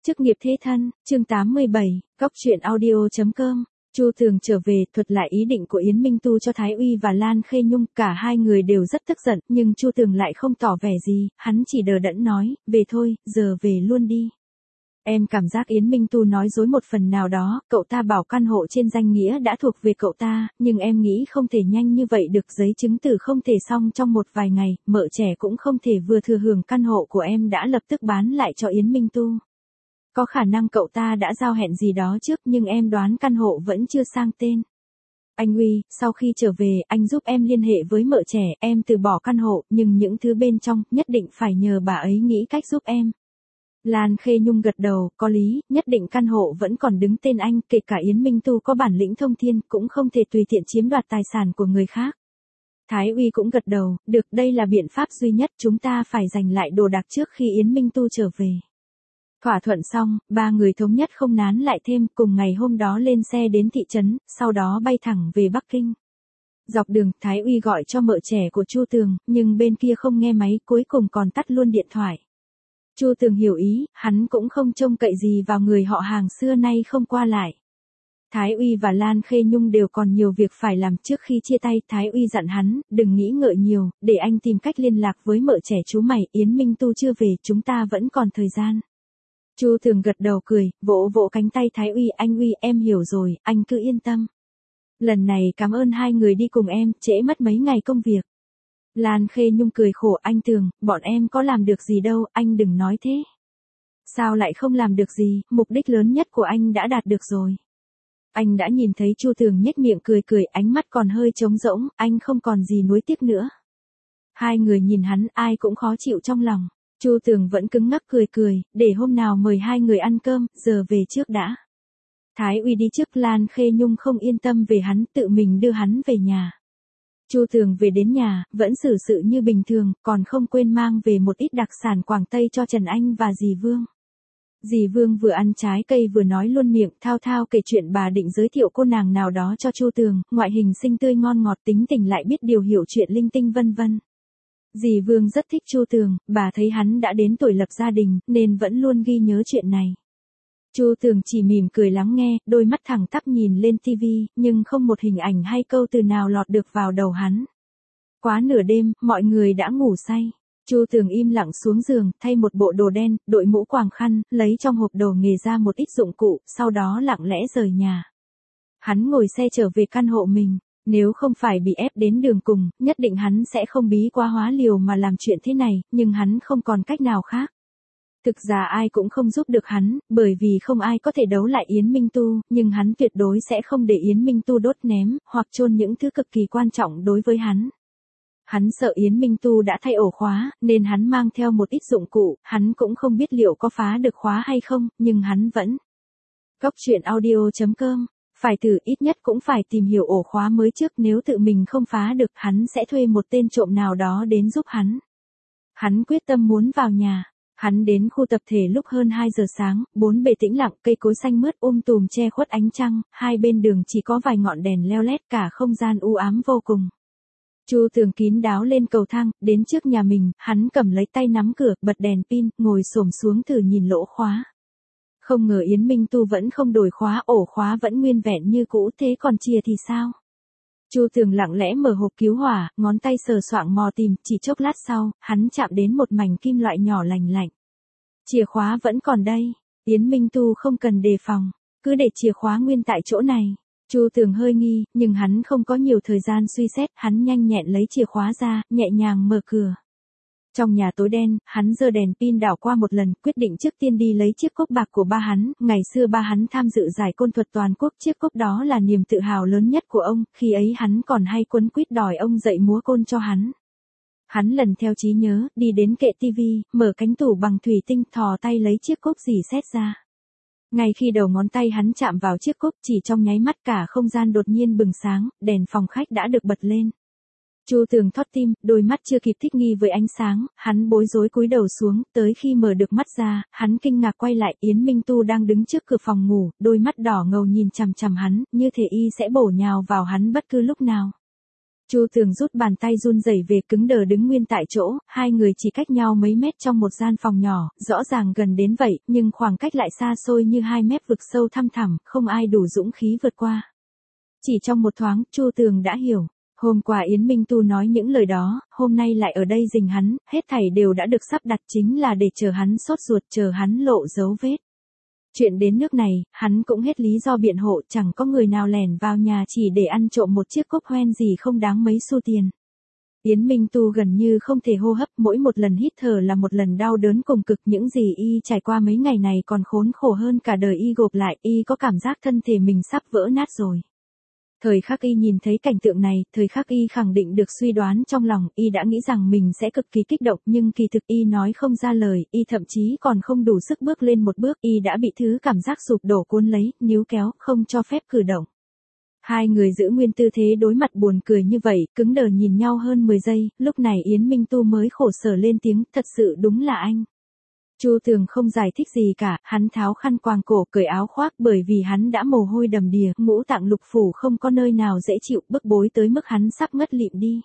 Chức nghiệp thế thân, chương 87, góc truyện audio.com. Chu Tường trở về, thuật lại ý định của Yến Minh Tu cho Thái Uy và Lan Khê Nhung, cả hai người đều rất tức giận, nhưng Chu Tường lại không tỏ vẻ gì, hắn chỉ đờ đẫn nói, về thôi, giờ về luôn đi. Em cảm giác Yến Minh Tu nói dối một phần nào đó, cậu ta bảo căn hộ trên danh nghĩa đã thuộc về cậu ta, nhưng em nghĩ không thể nhanh như vậy được, giấy chứng tử không thể xong trong một vài ngày, mợ trẻ cũng không thể vừa thừa hưởng căn hộ của em đã lập tức bán lại cho Yến Minh Tu. Có khả năng cậu ta đã giao hẹn gì đó trước, nhưng em đoán căn hộ vẫn chưa sang tên. Anh Uy, sau khi trở về, anh giúp em liên hệ với mợ trẻ, em từ bỏ căn hộ, nhưng những thứ bên trong, nhất định phải nhờ bà ấy nghĩ cách giúp em. Lan Khê Nhung gật đầu, có lý, nhất định căn hộ vẫn còn đứng tên anh, kể cả Yến Minh Tu có bản lĩnh thông thiên, cũng không thể tùy tiện chiếm đoạt tài sản của người khác. Thái Uy cũng gật đầu, được, đây là biện pháp duy nhất, chúng ta phải giành lại đồ đạc trước khi Yến Minh Tu trở về. Thỏa thuận xong, ba người thống nhất không nán lại thêm, cùng ngày hôm đó lên xe đến thị trấn, sau đó bay thẳng về Bắc Kinh. Dọc đường, Thái Uy gọi cho mợ trẻ của Chu Tường, nhưng bên kia không nghe máy, cuối cùng còn tắt luôn điện thoại. Chu Tường hiểu ý, hắn cũng không trông cậy gì vào người họ hàng xưa nay không qua lại. Thái Uy và Lan Khê Nhung đều còn nhiều việc phải làm. Trước khi chia tay, Thái Uy dặn hắn, đừng nghĩ ngợi nhiều, để anh tìm cách liên lạc với mợ trẻ chú mày, Yến Minh Tu chưa về, chúng ta vẫn còn thời gian. Chu Tường gật đầu cười, vỗ vỗ cánh tay Thái Uy, anh Uy, em hiểu rồi, anh cứ yên tâm. Lần này cảm ơn hai người đi cùng em, trễ mất mấy ngày công việc. Lan Khê Nhung cười khổ, anh Tường, bọn em có làm được gì đâu, anh đừng nói thế. Sao lại không làm được gì, mục đích lớn nhất của anh đã đạt được rồi. Anh đã nhìn thấy Chu Tường nhếch miệng cười cười, ánh mắt còn hơi trống rỗng, anh không còn gì nuối tiếc nữa. Hai người nhìn hắn, ai cũng khó chịu trong lòng. Chu Tường vẫn cứng ngắc cười cười, để hôm nào mời hai người ăn cơm, giờ về trước đã. Thái Uy đi trước, Lan Khê Nhung không yên tâm về hắn, tự mình đưa hắn về nhà. Chu Tường về đến nhà, vẫn xử sự như bình thường, còn không quên mang về một ít đặc sản Quảng Tây cho Trần Anh và dì Vương. Dì Vương vừa ăn trái cây vừa nói luôn miệng, thao thao kể chuyện bà định giới thiệu cô nàng nào đó cho Chu Tường, ngoại hình xinh tươi ngon ngọt, tính tình lại biết điều, hiểu chuyện linh tinh vân vân. Dì Vương rất thích Chu Tường, bà thấy hắn đã đến tuổi lập gia đình, nên vẫn luôn ghi nhớ chuyện này. Chu Tường chỉ mỉm cười lắng nghe, đôi mắt thẳng tắp nhìn lên tivi, nhưng không một hình ảnh hay câu từ nào lọt được vào đầu hắn. Quá nửa đêm, mọi người đã ngủ say. Chu Tường im lặng xuống giường, thay một bộ đồ đen, đội mũ quàng khăn, lấy trong hộp đồ nghề ra một ít dụng cụ, sau đó lặng lẽ rời nhà. Hắn ngồi xe trở về căn hộ mình. Nếu không phải bị ép đến đường cùng, nhất định hắn sẽ không bí quá hóa liều mà làm chuyện thế này, nhưng hắn không còn cách nào khác. Thực ra ai cũng không giúp được hắn, bởi vì không ai có thể đấu lại Yến Minh Tu, nhưng hắn tuyệt đối sẽ không để Yến Minh Tu đốt ném, hoặc chôn những thứ cực kỳ quan trọng đối với hắn. Hắn sợ Yến Minh Tu đã thay ổ khóa, nên hắn mang theo một ít dụng cụ, hắn cũng không biết liệu có phá được khóa hay không, nhưng hắn vẫn. Góc truyện audio.com. Phải thử, ít nhất cũng phải tìm hiểu ổ khóa mới trước, nếu tự mình không phá được, hắn sẽ thuê một tên trộm nào đó đến giúp hắn. Hắn quyết tâm muốn vào nhà. Hắn đến khu tập thể lúc hơn 2 giờ sáng, bốn bề tĩnh lặng, cây cối xanh mướt tùm che khuất ánh trăng, hai bên đường chỉ có vài ngọn đèn leo lét, cả không gian u ám vô cùng. Chu Tường kín đáo lên cầu thang, đến trước nhà mình, hắn cầm lấy tay nắm cửa, bật đèn pin, ngồi xổm xuống thử nhìn lỗ khóa. Không ngờ Yến Minh Tu vẫn không đổi khóa, ổ khóa vẫn nguyên vẹn như cũ, thế còn chìa thì sao? Chu Tường lặng lẽ mở hộp cứu hỏa, ngón tay sờ soạng mò tìm, chỉ chốc lát sau, hắn chạm đến một mảnh kim loại nhỏ lành lạnh. Chìa khóa vẫn còn đây, Yến Minh Tu không cần đề phòng, cứ để chìa khóa nguyên tại chỗ này. Chu Tường hơi nghi, nhưng hắn không có nhiều thời gian suy xét, hắn nhanh nhẹn lấy chìa khóa ra, nhẹ nhàng mở cửa. Trong nhà tối đen, hắn giơ đèn pin đảo qua một lần, quyết định trước tiên đi lấy chiếc cốc bạc của ba hắn. Ngày xưa ba hắn tham dự giải côn thuật toàn quốc, chiếc cốc đó là niềm tự hào lớn nhất của ông, khi ấy hắn còn hay quấn quýt đòi ông dạy múa côn cho hắn. Hắn lần theo trí nhớ, đi đến kệ tivi, mở cánh tủ bằng thủy tinh, thò tay lấy chiếc cốc dì xét ra. Ngay khi đầu ngón tay hắn chạm vào chiếc cốc, chỉ trong nháy mắt cả không gian đột nhiên bừng sáng, đèn phòng khách đã được bật lên. Chu Tường thót tim, đôi mắt chưa kịp thích nghi với ánh sáng, hắn bối rối cúi đầu xuống, tới khi mở được mắt ra, hắn kinh ngạc quay lại, Yến Minh Tu đang đứng trước cửa phòng ngủ, đôi mắt đỏ ngầu nhìn chằm chằm hắn, như thể y sẽ bổ nhào vào hắn bất cứ lúc nào. Chu Tường rút bàn tay run rẩy về, cứng đờ đứng nguyên tại chỗ, hai người chỉ cách nhau mấy mét trong một gian phòng nhỏ, rõ ràng gần đến vậy, nhưng khoảng cách lại xa xôi như 2 mét vực sâu thăm thẳm, không ai đủ dũng khí vượt qua. Chỉ trong một thoáng, Chu Tường đã hiểu. Hôm qua Yến Minh Tu nói những lời đó, hôm nay lại ở đây rình hắn, hết thảy đều đã được sắp đặt chính là để chờ hắn sốt ruột, chờ hắn lộ dấu vết. Chuyện đến nước này, hắn cũng hết lý do biện hộ, chẳng có người nào lẻn vào nhà chỉ để ăn trộm một chiếc cốc hoen gì không đáng mấy xu tiền. Yến Minh Tu gần như không thể hô hấp, mỗi một lần hít thở là một lần đau đớn cùng cực, những gì y trải qua mấy ngày này còn khốn khổ hơn cả đời y gộp lại, y có cảm giác thân thể mình sắp vỡ nát rồi. Thời khắc y nhìn thấy cảnh tượng này, thời khắc y khẳng định được suy đoán trong lòng, y đã nghĩ rằng mình sẽ cực kỳ kích động, nhưng kỳ thực y nói không ra lời, y thậm chí còn không đủ sức bước lên một bước, y đã bị thứ cảm giác sụp đổ cuốn lấy, níu kéo, không cho phép cử động. Hai người giữ nguyên tư thế đối mặt buồn cười như vậy, cứng đờ nhìn nhau hơn 10 giây, lúc này Yến Minh Tu mới khổ sở lên tiếng, thật sự đúng là anh. Chu Tường không giải thích gì cả, hắn tháo khăn quàng cổ, cởi áo khoác, bởi vì hắn đã mồ hôi đầm đìa, ngũ tạng lục phủ không có nơi nào dễ chịu, bức bối tới mức hắn sắp ngất lịm đi.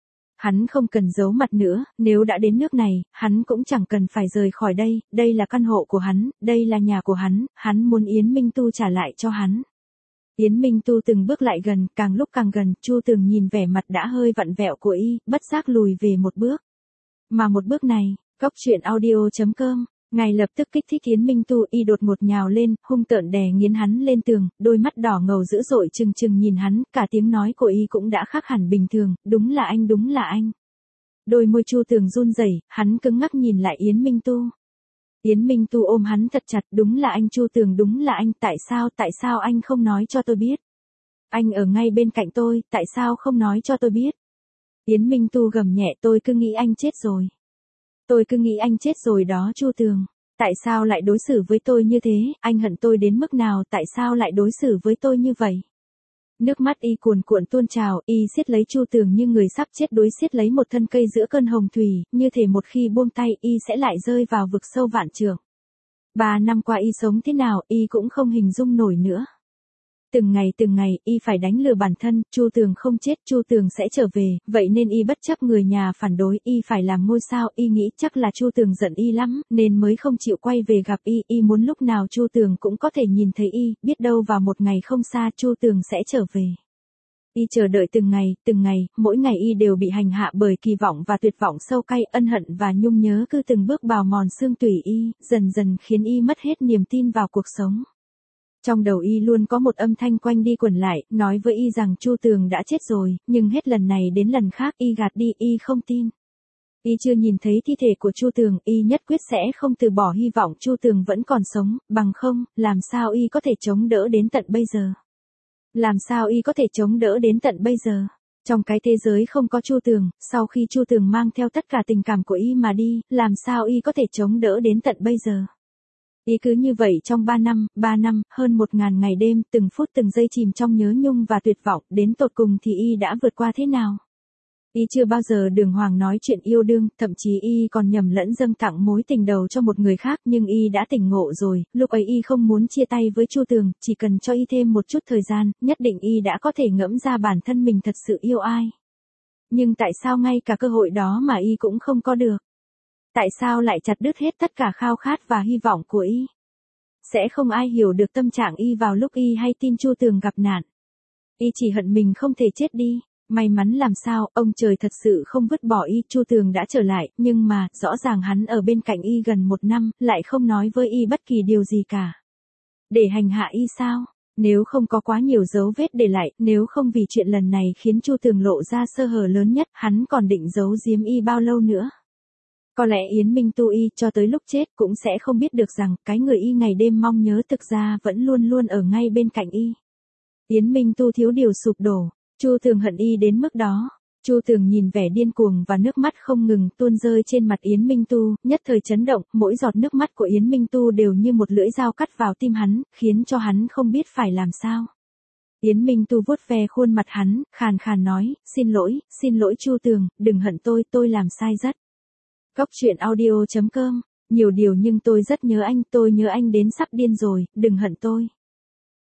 Hắn không cần giấu mặt nữa, nếu đã đến nước này, hắn cũng chẳng cần phải rời khỏi đây, đây là căn hộ của hắn, đây là nhà của hắn muốn Yến Minh Tu trả lại cho hắn. Yến Minh Tu từng bước lại gần, càng lúc càng gần, Chu Tường nhìn vẻ mặt đã hơi vặn vẹo của y, bất giác lùi về một bước. Mà một bước này, Cóc truyện audio.com, ngay lập tức kích thích Yến Minh Tu, y đột ngột nhào lên, hung tợn đè nghiến hắn lên tường, đôi mắt đỏ ngầu dữ dội trừng trừng nhìn hắn, cả tiếng nói của y cũng đã khác hẳn bình thường, đúng là anh, đúng là anh. Đôi môi Chu Tường run rẩy, hắn cứng ngắc nhìn lại Yến Minh Tu. Yến Minh Tu ôm hắn thật chặt, đúng là anh Chu Tường, đúng là anh, tại sao anh không nói cho tôi biết? Anh ở ngay bên cạnh tôi, tại sao không nói cho tôi biết? Yến Minh Tu gầm nhẹ, tôi cứ nghĩ anh chết rồi. Tôi cứ nghĩ anh chết rồi đó Chu Tường. Tại sao lại đối xử với tôi như thế, anh hận tôi đến mức nào, tại sao lại đối xử với tôi như vậy? Nước mắt y cuồn cuộn tuôn trào, y siết lấy Chu Tường như người sắp chết đuối siết lấy một thân cây giữa cơn hồng thủy, như thể một khi buông tay y sẽ lại rơi vào vực sâu vạn trượng. 3 năm qua y sống thế nào, y cũng không hình dung nổi nữa. Từng ngày, y phải đánh lừa bản thân, Chu Tường không chết, Chu Tường sẽ trở về, vậy nên y bất chấp người nhà phản đối, y phải làm ngôi sao, y nghĩ chắc là Chu Tường giận y lắm, nên mới không chịu quay về gặp y muốn lúc nào Chu Tường cũng có thể nhìn thấy y, biết đâu vào một ngày không xa Chu Tường sẽ trở về. Y chờ đợi từng ngày, mỗi ngày y đều bị hành hạ bởi kỳ vọng và tuyệt vọng sâu cay, ân hận và nhung nhớ cứ từng bước bào mòn xương tủy y, dần dần khiến y mất hết niềm tin vào cuộc sống. Trong đầu y luôn có một âm thanh quanh đi quẩn lại, nói với y rằng Chu Tường đã chết rồi, nhưng hết lần này đến lần khác y gạt đi, y không tin. Y chưa nhìn thấy thi thể của Chu Tường, y nhất quyết sẽ không từ bỏ hy vọng Chu Tường vẫn còn sống, bằng không, làm sao y có thể chống đỡ đến tận bây giờ? Làm sao y có thể chống đỡ đến tận bây giờ? Trong cái thế giới không có Chu Tường, sau khi Chu Tường mang theo tất cả tình cảm của y mà đi, làm sao y có thể chống đỡ đến tận bây giờ? Y cứ như vậy trong 3 năm, hơn 1000 ngày đêm, từng phút từng giây chìm trong nhớ nhung và tuyệt vọng, đến tột cùng thì y đã vượt qua thế nào? Y chưa bao giờ đường hoàng nói chuyện yêu đương, thậm chí y còn nhầm lẫn dâng tặng mối tình đầu cho một người khác, nhưng y đã tỉnh ngộ rồi, lúc ấy y không muốn chia tay với Chu Tường, chỉ cần cho y thêm một chút thời gian, nhất định y đã có thể ngẫm ra bản thân mình thật sự yêu ai. Nhưng tại sao ngay cả cơ hội đó mà y cũng không có được? Tại sao lại chặt đứt hết tất cả khao khát và hy vọng của y? Sẽ không ai hiểu được tâm trạng y vào lúc y hay tin Chu Tường gặp nạn. Y chỉ hận mình không thể chết đi. May mắn làm sao, ông trời thật sự không vứt bỏ y, Chu Tường đã trở lại, nhưng mà, rõ ràng hắn ở bên cạnh y gần 1 năm, lại không nói với y bất kỳ điều gì cả. Để hành hạ y sao? Nếu không có quá nhiều dấu vết để lại, nếu không vì chuyện lần này khiến Chu Tường lộ ra sơ hở lớn nhất, hắn còn định giấu giếm y bao lâu nữa? Có lẽ Yến Minh Tu y cho tới lúc chết cũng sẽ không biết được rằng cái người y ngày đêm mong nhớ thực ra vẫn luôn luôn ở ngay bên cạnh y. Yến Minh Tu thiếu điều sụp đổ, Chu Tường hận y đến mức đó. Chu Tường nhìn vẻ điên cuồng và nước mắt không ngừng tuôn rơi trên mặt Yến Minh Tu, nhất thời chấn động, mỗi giọt nước mắt của Yến Minh Tu đều như một lưỡi dao cắt vào tim hắn, khiến cho hắn không biết phải làm sao. Yến Minh Tu vuốt ve khuôn mặt hắn, khàn khàn nói, xin lỗi Chu Tường, đừng hận tôi làm sai rất. Cóc truyện audio.com, nhiều điều nhưng tôi rất nhớ anh đến sắp điên rồi, đừng hận tôi.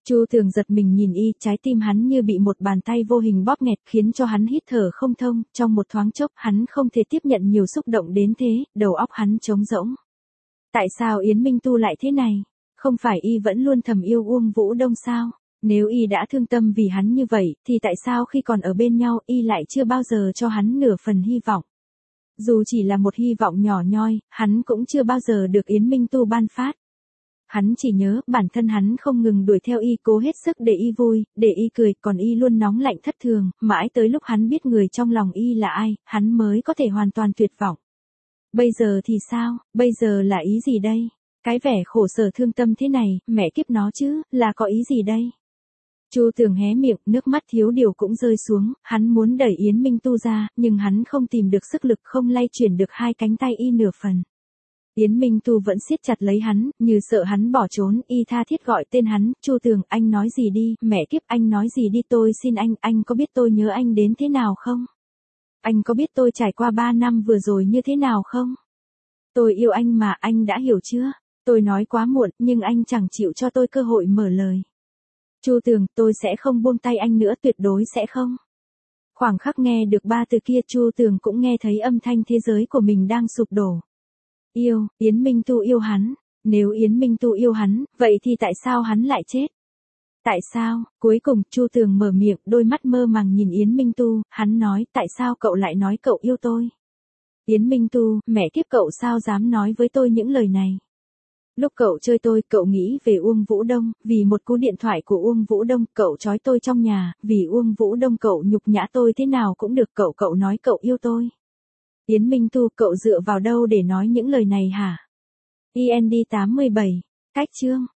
Chu Tường giật mình nhìn y, trái tim hắn như bị một bàn tay vô hình bóp nghẹt khiến cho hắn hít thở không thông, trong một thoáng chốc hắn không thể tiếp nhận nhiều xúc động đến thế, đầu óc hắn trống rỗng. Tại sao Yến Minh Tu lại thế này? Không phải y vẫn luôn thầm yêu Uông Vũ Đông sao? Nếu y đã thương tâm vì hắn như vậy, thì tại sao khi còn ở bên nhau y lại chưa bao giờ cho hắn nửa phần hy vọng? Dù chỉ là một hy vọng nhỏ nhoi, hắn cũng chưa bao giờ được Yến Minh Tu ban phát. Hắn chỉ nhớ bản thân hắn không ngừng đuổi theo y, cố hết sức để y vui, để y cười, còn y luôn nóng lạnh thất thường, mãi tới lúc hắn biết người trong lòng y là ai, hắn mới có thể hoàn toàn tuyệt vọng. Bây giờ thì sao, bây giờ là ý gì đây? Cái vẻ khổ sở thương tâm thế này, mẹ kiếp nó chứ, là có ý gì đây? Chu Tường hé miệng, nước mắt thiếu điều cũng rơi xuống, hắn muốn đẩy Yến Minh Tu ra, nhưng hắn không tìm được sức lực, không lay chuyển được hai cánh tay y nửa phần. Yến Minh Tu vẫn siết chặt lấy hắn, như sợ hắn bỏ trốn, y tha thiết gọi tên hắn, Chu Tường, anh nói gì đi, mẹ kiếp anh nói gì đi, tôi xin anh có biết tôi nhớ anh đến thế nào không? Anh có biết tôi trải qua 3 năm vừa rồi như thế nào không? Tôi yêu anh mà, anh đã hiểu chưa? Tôi nói quá muộn, nhưng anh chẳng chịu cho tôi cơ hội mở lời. Chu Tường, tôi sẽ không buông tay anh nữa, tuyệt đối sẽ không. Khoảng khắc nghe được 3 từ kia, Chu Tường cũng nghe thấy âm thanh thế giới của mình đang sụp đổ. Yêu, Yến Minh Tu yêu hắn. Nếu Yến Minh Tu yêu hắn, vậy thì tại sao hắn lại chết? Tại sao? Cuối cùng, Chu Tường mở miệng, đôi mắt mơ màng nhìn Yến Minh Tu, hắn nói, tại sao cậu lại nói cậu yêu tôi? Yến Minh Tu, mẹ kiếp, cậu sao dám nói với tôi những lời này? Lúc cậu chơi tôi, cậu nghĩ về Uông Vũ Đông, vì một cú điện thoại của Uông Vũ Đông, cậu trói tôi trong nhà, vì Uông Vũ Đông cậu nhục nhã tôi thế nào cũng được, cậu nói cậu yêu tôi. Yến Minh Tu, cậu dựa vào đâu để nói những lời này hả? IND 87. Cách chương.